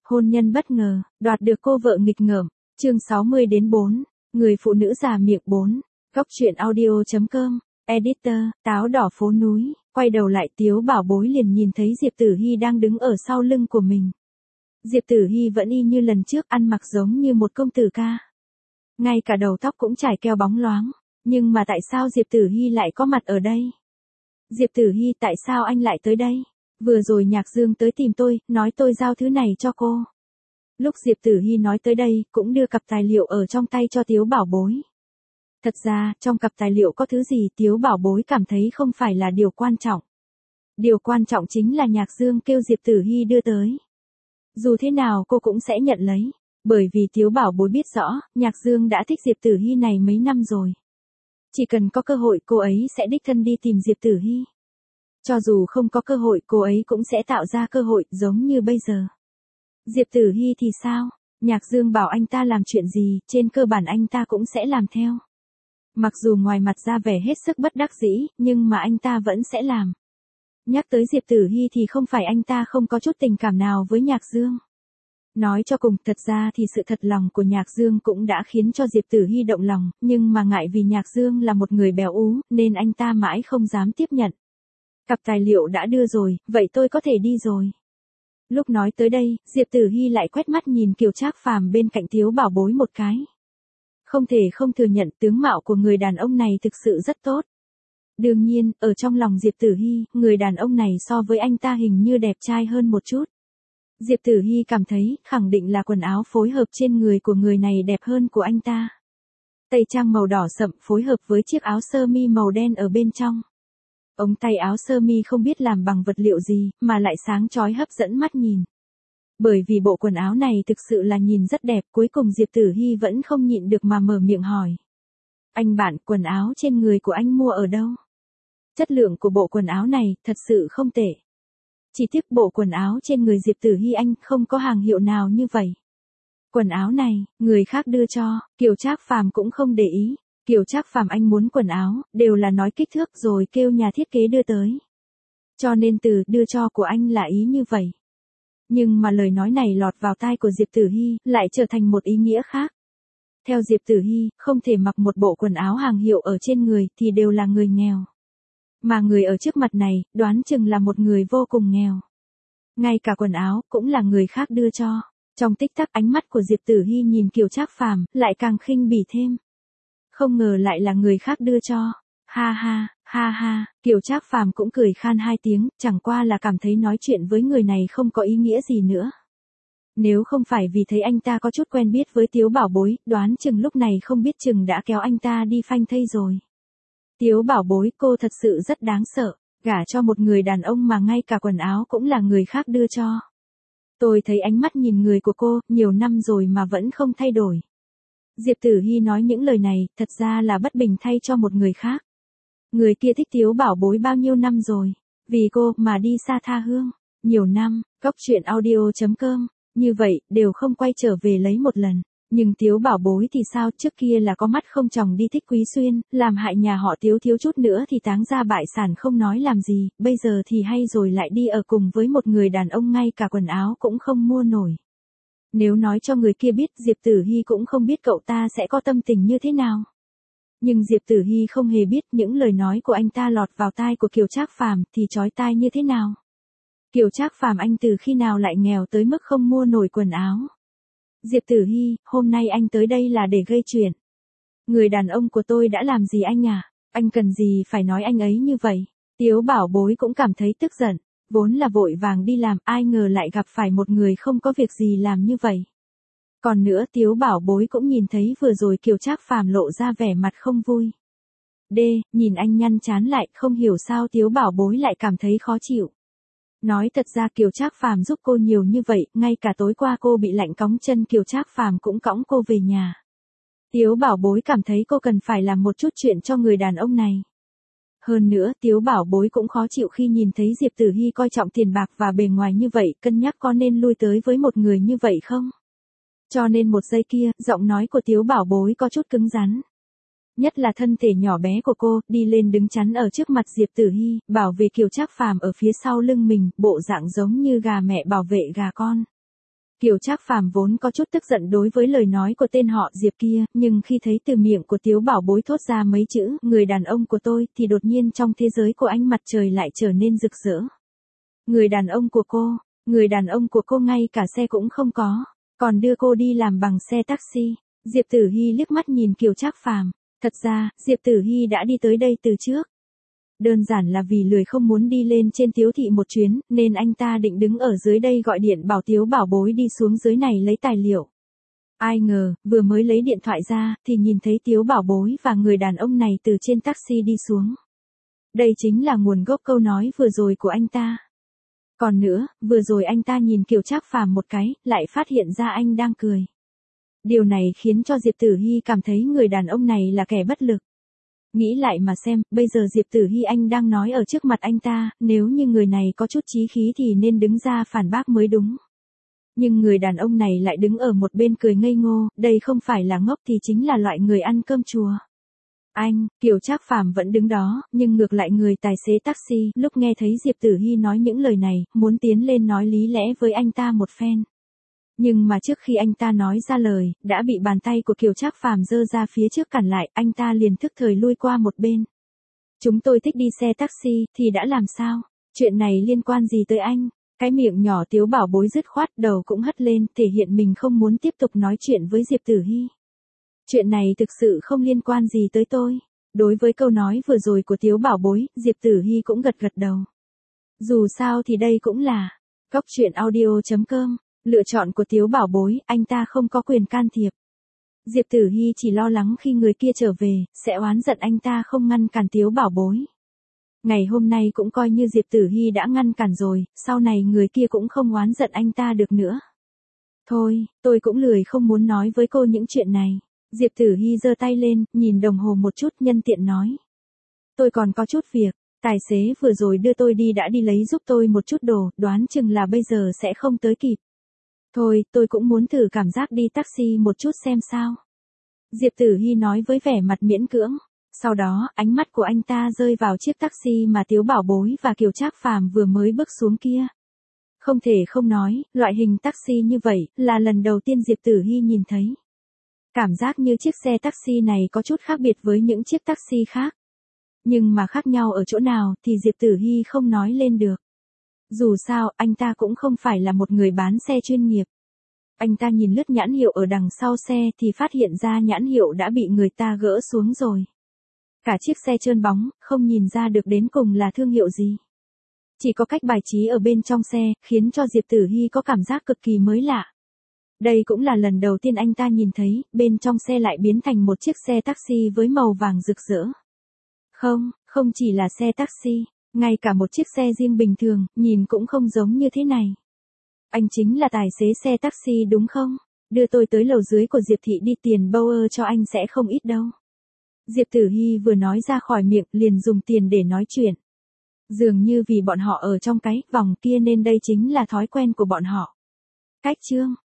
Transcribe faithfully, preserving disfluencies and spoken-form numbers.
Hôn nhân bất ngờ, đoạt được cô vợ nghịch ngợm. Chương sáu mươi đến bốn, người phụ nữ già miệng bốn. Góc truyện audio chấm com. Editor, táo đỏ phố núi. Quay đầu lại Tiếu Bảo Bối liền nhìn thấy Diệp Tử Hi đang đứng ở sau lưng của mình. Diệp Tử Hi vẫn y như lần trước, ăn mặc giống như một công tử ca. Ngay cả đầu tóc cũng trải keo bóng loáng. Nhưng mà tại sao Diệp Tử Hi lại có mặt ở đây? Diệp Tử Hi, tại sao anh lại tới đây? Vừa rồi Nhạc Dương tới tìm tôi, nói tôi giao thứ này cho cô. Lúc Diệp Tử Hi nói tới đây, cũng đưa cặp tài liệu ở trong tay cho Tiếu Bảo Bối. Thật ra, trong cặp tài liệu có thứ gì Tiếu Bảo Bối cảm thấy không phải là điều quan trọng. Điều quan trọng chính là Nhạc Dương kêu Diệp Tử Hi đưa tới. Dù thế nào cô cũng sẽ nhận lấy, bởi vì Tiếu Bảo Bối biết rõ, Nhạc Dương đã thích Diệp Tử Hi này mấy năm rồi. Chỉ cần có cơ hội cô ấy sẽ đích thân đi tìm Diệp Tử Hi. Cho dù không có cơ hội cô ấy cũng sẽ tạo ra cơ hội giống như bây giờ. Diệp Tử Hi thì sao? Nhạc Dương bảo anh ta làm chuyện gì, trên cơ bản anh ta cũng sẽ làm theo. Mặc dù ngoài mặt ra vẻ hết sức bất đắc dĩ, nhưng mà anh ta vẫn sẽ làm. Nhắc tới Diệp Tử Hi thì không phải anh ta không có chút tình cảm nào với Nhạc Dương. Nói cho cùng, thật ra thì sự thật lòng của Nhạc Dương cũng đã khiến cho Diệp Tử Hi động lòng, nhưng mà ngại vì Nhạc Dương là một người béo ú, nên anh ta mãi không dám tiếp nhận. Cặp tài liệu đã đưa rồi, vậy tôi có thể đi rồi. Lúc nói tới đây, Diệp Tử Hi lại quét mắt nhìn Kiều Trác Phàm bên cạnh Tiếu Bảo Bối một cái. Không thể không thừa nhận tướng mạo của người đàn ông này thực sự rất tốt. Đương nhiên, ở trong lòng Diệp Tử Hi, người đàn ông này so với anh ta hình như đẹp trai hơn một chút. Diệp Tử Hi cảm thấy, khẳng định là quần áo phối hợp trên người của người này đẹp hơn của anh ta. Tây trang màu đỏ sậm phối hợp với chiếc áo sơ mi màu đen ở bên trong. Ống tay áo sơ mi không biết làm bằng vật liệu gì, mà lại sáng chói hấp dẫn mắt nhìn. Bởi vì bộ quần áo này thực sự là nhìn rất đẹp, cuối cùng Diệp Tử Hi vẫn không nhịn được mà mở miệng hỏi. Anh bạn, quần áo trên người của anh mua ở đâu? Chất lượng của bộ quần áo này thật sự không tệ. Chỉ tiếc bộ quần áo trên người Diệp Tử Hi anh không có hàng hiệu nào như vậy. Quần áo này, người khác đưa cho, Kiều Trác Phàm cũng không để ý. Kiều Trác Phàm anh muốn quần áo, đều là nói kích thước rồi kêu nhà thiết kế đưa tới. Cho nên từ đưa cho của anh là ý như vậy. Nhưng mà lời nói này lọt vào tai của Diệp Tử Hi, lại trở thành một ý nghĩa khác. Theo Diệp Tử Hi, không thể mặc một bộ quần áo hàng hiệu ở trên người thì đều là người nghèo. Mà người ở trước mặt này, đoán chừng là một người vô cùng nghèo. Ngay cả quần áo, cũng là người khác đưa cho. Trong tích tắc ánh mắt của Diệp Tử Hi nhìn Kiều Trác Phàm, lại càng khinh bỉ thêm. Không ngờ lại là người khác đưa cho. Ha ha, ha ha, Kiều Trác Phàm cũng cười khan hai tiếng, chẳng qua là cảm thấy nói chuyện với người này không có ý nghĩa gì nữa. Nếu không phải vì thấy anh ta có chút quen biết với Tiếu Bảo Bối, đoán chừng lúc này không biết chừng đã kéo anh ta đi phanh thây rồi. Tiếu Bảo Bối, cô thật sự rất đáng sợ, gả cho một người đàn ông mà ngay cả quần áo cũng là người khác đưa cho. Tôi thấy ánh mắt nhìn người của cô, nhiều năm rồi mà vẫn không thay đổi. Diệp Tử Hi nói những lời này, thật ra là bất bình thay cho một người khác. Người kia thích Tiếu Bảo Bối bao nhiêu năm rồi, vì cô mà đi xa tha hương, nhiều năm, góc truyện audio chấm com, như vậy, đều không quay trở về lấy một lần. Nhưng Tiếu Bảo Bối thì sao, trước kia là có mắt không tròng đi thích Quý Xuyên, làm hại nhà họ Tiếu thiếu chút nữa thì táng ra bại sản không nói làm gì, bây giờ thì hay rồi lại đi ở cùng với một người đàn ông ngay cả quần áo cũng không mua nổi. Nếu nói cho người kia biết Diệp Tử Hi cũng không biết cậu ta sẽ có tâm tình như thế nào. Nhưng Diệp Tử Hi không hề biết những lời nói của anh ta lọt vào tai của Kiều Trác Phàm thì chói tai như thế nào. Kiều Trác Phàm anh từ khi nào lại nghèo tới mức không mua nổi quần áo. Diệp Tử Hi, hôm nay anh tới đây là để gây chuyện. Người đàn ông của tôi đã làm gì anh à? Anh cần gì phải nói anh ấy như vậy? Tiếu Bảo Bối cũng cảm thấy tức giận. Vốn là vội vàng đi làm, ai ngờ lại gặp phải một người không có việc gì làm như vậy. Còn nữa Tiếu Bảo Bối cũng nhìn thấy vừa rồi Kiều Trác Phàm lộ ra vẻ mặt không vui. D, nhìn anh nhăn chán lại, không hiểu sao Tiếu Bảo Bối lại cảm thấy khó chịu. Nói thật ra Kiều Trác Phàm giúp cô nhiều như vậy, ngay cả tối qua cô bị lạnh cóng chân Kiều Trác Phàm cũng cõng cô về nhà. Tiếu Bảo Bối cảm thấy cô cần phải làm một chút chuyện cho người đàn ông này. Hơn nữa, Tiếu Bảo Bối cũng khó chịu khi nhìn thấy Diệp Tử Hi coi trọng tiền bạc và bề ngoài như vậy, cân nhắc có nên lui tới với một người như vậy không? Cho nên một giây kia, giọng nói của Tiếu Bảo Bối có chút cứng rắn. Nhất là thân thể nhỏ bé của cô, đi lên đứng chắn ở trước mặt Diệp Tử Hi, bảo vệ Kiều Trác Phàm ở phía sau lưng mình, bộ dạng giống như gà mẹ bảo vệ gà con. Kiều Trác Phàm vốn có chút tức giận đối với lời nói của tên họ Diệp kia, nhưng khi thấy từ miệng của Tiếu Bảo Bối thốt ra mấy chữ, người đàn ông của tôi, thì đột nhiên trong thế giới của ánh mặt trời lại trở nên rực rỡ. Người đàn ông của cô, người đàn ông của cô ngay cả xe cũng không có, còn đưa cô đi làm bằng xe taxi. Diệp Tử Hi liếc mắt nhìn Kiều Trác Phàm, thật ra, Diệp Tử Hi đã đi tới đây từ trước. Đơn giản là vì lười không muốn đi lên trên Tiếu thị một chuyến, nên anh ta định đứng ở dưới đây gọi điện bảo Tiếu Bảo Bối đi xuống dưới này lấy tài liệu. Ai ngờ, vừa mới lấy điện thoại ra, thì nhìn thấy Tiếu Bảo Bối và người đàn ông này từ trên taxi đi xuống. Đây chính là nguồn gốc câu nói vừa rồi của anh ta. Còn nữa, vừa rồi anh ta nhìn Kiều Trác Phàm một cái, lại phát hiện ra anh đang cười. Điều này khiến cho Diệp Tử Hi cảm thấy người đàn ông này là kẻ bất lực. Nghĩ lại mà xem, bây giờ Diệp Tử Hi anh đang nói ở trước mặt anh ta, nếu như người này có chút chí khí thì nên đứng ra phản bác mới đúng. Nhưng người đàn ông này lại đứng ở một bên cười ngây ngô, đây không phải là ngốc thì chính là loại người ăn cơm chùa. Anh, Kiều Trác Phàm vẫn đứng đó, nhưng ngược lại người tài xế taxi, lúc nghe thấy Diệp Tử Hi nói những lời này, muốn tiến lên nói lý lẽ với anh ta một phen. Nhưng mà trước khi anh ta nói ra lời, đã bị bàn tay của Kiều Trác Phàm giơ ra phía trước cản lại, anh ta liền thức thời lui qua một bên. Chúng tôi thích đi xe taxi, thì đã làm sao? Chuyện này liên quan gì tới anh? Cái miệng nhỏ Tiếu Bảo Bối dứt khoát, đầu cũng hất lên, thể hiện mình không muốn tiếp tục nói chuyện với Diệp Tử Hi. Chuyện này thực sự không liên quan gì tới tôi. Đối với câu nói vừa rồi của Tiếu Bảo Bối, Diệp Tử Hi cũng gật gật đầu. Dù sao thì đây cũng là Cốc Truyện Audio chấm com. Lựa chọn của Tiếu Bảo Bối, anh ta không có quyền can thiệp. Diệp Tử Hi chỉ lo lắng khi người kia trở về, sẽ oán giận anh ta không ngăn cản Tiếu Bảo Bối. Ngày hôm nay cũng coi như Diệp Tử Hi đã ngăn cản rồi, sau này người kia cũng không oán giận anh ta được nữa. Thôi, tôi cũng lười không muốn nói với cô những chuyện này. Diệp Tử Hi giơ tay lên, nhìn đồng hồ một chút nhân tiện nói. Tôi còn có chút việc, tài xế vừa rồi đưa tôi đi đã đi lấy giúp tôi một chút đồ, đoán chừng là bây giờ sẽ không tới kịp. Thôi, tôi cũng muốn thử cảm giác đi taxi một chút xem sao. Diệp Tử Hi nói với vẻ mặt miễn cưỡng. Sau đó, ánh mắt của anh ta rơi vào chiếc taxi mà Tiếu Bảo Bối và Kiều Trác Phàm vừa mới bước xuống kia. Không thể không nói, loại hình taxi như vậy, là lần đầu tiên Diệp Tử Hi nhìn thấy. Cảm giác như chiếc xe taxi này có chút khác biệt với những chiếc taxi khác. Nhưng mà khác nhau ở chỗ nào thì Diệp Tử Hi không nói lên được. Dù sao, anh ta cũng không phải là một người bán xe chuyên nghiệp. Anh ta nhìn lướt nhãn hiệu ở đằng sau xe thì phát hiện ra nhãn hiệu đã bị người ta gỡ xuống rồi. Cả chiếc xe trơn bóng, không nhìn ra được đến cùng là thương hiệu gì. Chỉ có cách bài trí ở bên trong xe, khiến cho Diệp Tử Hi có cảm giác cực kỳ mới lạ. Đây cũng là lần đầu tiên anh ta nhìn thấy, bên trong xe lại biến thành một chiếc xe taxi với màu vàng rực rỡ. Không, không chỉ là xe taxi, ngay cả một chiếc xe riêng bình thường, nhìn cũng không giống như thế này. Anh chính là tài xế xe taxi đúng không? Đưa tôi tới lầu dưới của Diệp thị đi, tiền Bauer cho anh sẽ không ít đâu. Diệp Tử Hi vừa nói ra khỏi miệng liền dùng tiền để nói chuyện. Dường như vì bọn họ ở trong cái vòng kia nên đây chính là thói quen của bọn họ. Cách chương